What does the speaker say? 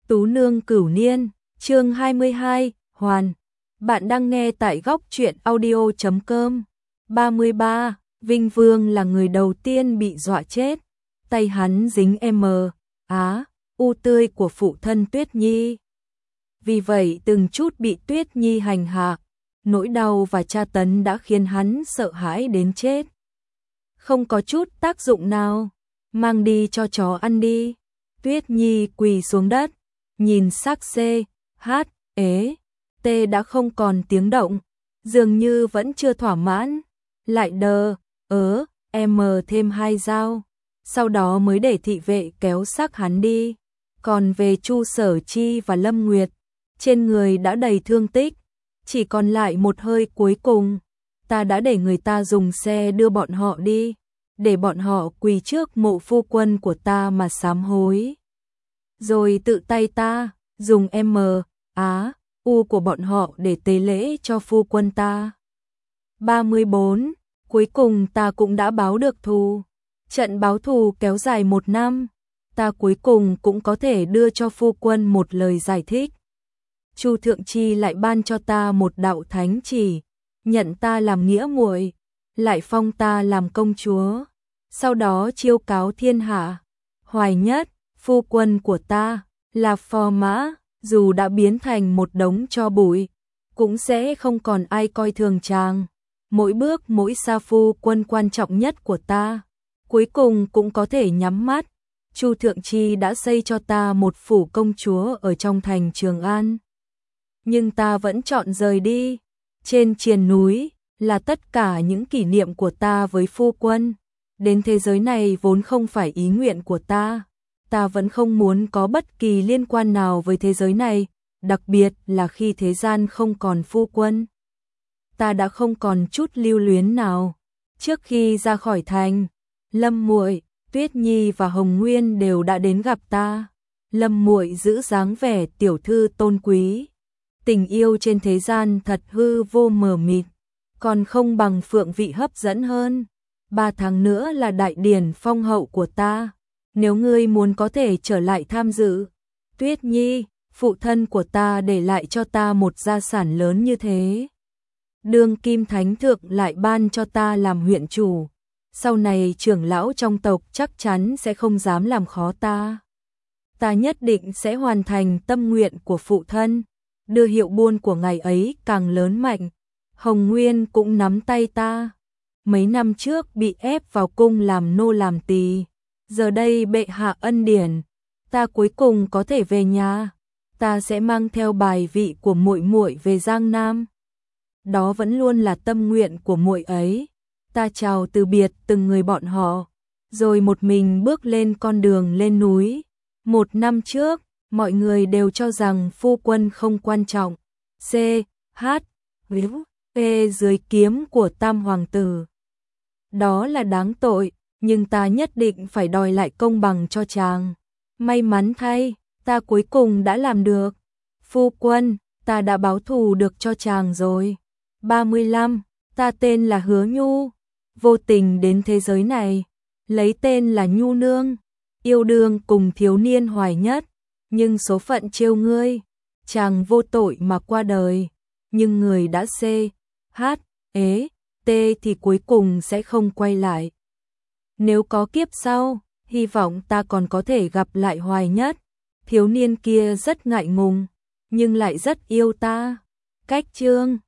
Tú Nương Cửu Niên, chương 22, Hoàn. Bạn đang nghe tại góc truyện audio.com. 33, Vinh Vương là người đầu tiên bị dọa chết. Tay hắn dính u tươi của phụ thân Tuyết Nhi. Vì vậy từng chút bị Tuyết Nhi hành hạ, nỗi đau và tra tấn đã khiến hắn sợ hãi đến chết. Không có chút tác dụng nào, mang đi cho chó ăn đi. Tuyết Nhi quỳ xuống đất, nhìn xác T đã không còn tiếng động, dường như vẫn chưa thỏa mãn, lại thêm 2 dao, sau đó mới để thị vệ kéo xác hắn đi. Còn về Chu Sở Chi và Lâm Nguyệt, trên người đã đầy thương tích, chỉ còn lại một hơi cuối cùng. Ta đã để người ta dùng xe đưa bọn họ đi, để bọn họ quỳ trước mộ phu quân của ta mà sám hối. Rồi tự tay ta dùng của bọn họ để tế lễ cho phu quân ta. 34. Cuối cùng ta cũng đã báo được thù. Trận báo thù kéo dài 1 năm, ta cuối cùng cũng có thể đưa cho phu quân một lời giải thích. Chu Thượng Chi lại ban cho ta một đạo thánh chỉ, nhận ta làm nghĩa muội, lại phong ta làm công chúa. Sau đó chiêu cáo thiên hạ, Hoài Nhất, phu quân của ta, là phò mã, dù đã biến thành một đống tro bụi, cũng sẽ không còn ai coi thường chàng. Mỗi bước mỗi sa phu quân quan trọng nhất của ta, cuối cùng cũng có thể nhắm mắt. Chu Thượng Chi đã xây cho ta một phủ công chúa ở trong thành Trường An. Nhưng ta vẫn chọn rời đi. Trên triền núi là tất cả những kỷ niệm của ta với phu quân. Đến thế giới này vốn không phải ý nguyện của ta. Ta vẫn không muốn có bất kỳ liên quan nào với thế giới này, đặc biệt là khi thế gian không còn phu quân. Ta đã không còn chút lưu luyến nào. Trước khi ra khỏi thành, Lâm muội, Tuyết Nhi và Hồng Nguyên đều đã đến gặp ta. Lâm muội giữ dáng vẻ tiểu thư tôn quý. Tình yêu trên thế gian thật hư vô mờ mịt, còn không bằng Phượng Vị hấp dẫn hơn. 3 tháng nữa là đại điển phong hậu của ta. Nếu ngươi muốn có thể trở lại tham dự. Tuyết Nhi, phụ thân của ta để lại cho ta một gia sản lớn như thế. Đương kim thánh thượng lại ban cho ta làm huyện chủ. Sau này trưởng lão trong tộc chắc chắn sẽ không dám làm khó ta. Ta nhất định sẽ hoàn thành tâm nguyện của phụ thân, đưa hiệu buôn của ngài ấy càng lớn mạnh. Hồng Nguyên cũng nắm tay ta. Mấy năm trước bị ép vào cung làm nô làm tỳ, giờ đây bệ hạ ân điển, ta cuối cùng có thể về nhà. Ta sẽ mang theo bài vị của muội muội về Giang Nam. Đó vẫn luôn là tâm nguyện của muội ấy. Ta chào từ biệt từng người bọn họ, rồi một mình bước lên con đường lên núi. 1 năm trước, mọi người đều cho rằng phu quân không quan trọng. Dưới kiếm của Tam Hoàng tử. Đó là đáng tội, nhưng ta nhất định phải đòi lại công bằng cho chàng. May mắn thay, ta cuối cùng đã làm được. Phu quân, ta đã báo thù được cho chàng rồi. 35. Ta tên là Hứa Nhu, vô tình đến thế giới này, lấy tên là Nhu Nương, yêu đương cùng thiếu niên Hoài Nhất, nhưng số phận trêu ngươi, chàng vô tội mà qua đời, nhưng người đã thì cuối cùng sẽ không quay lại. Nếu có kiếp sau, hy vọng ta còn có thể gặp lại Hoài Nhất. Thiếu niên kia rất ngại ngùng, nhưng lại rất yêu ta. Cách chương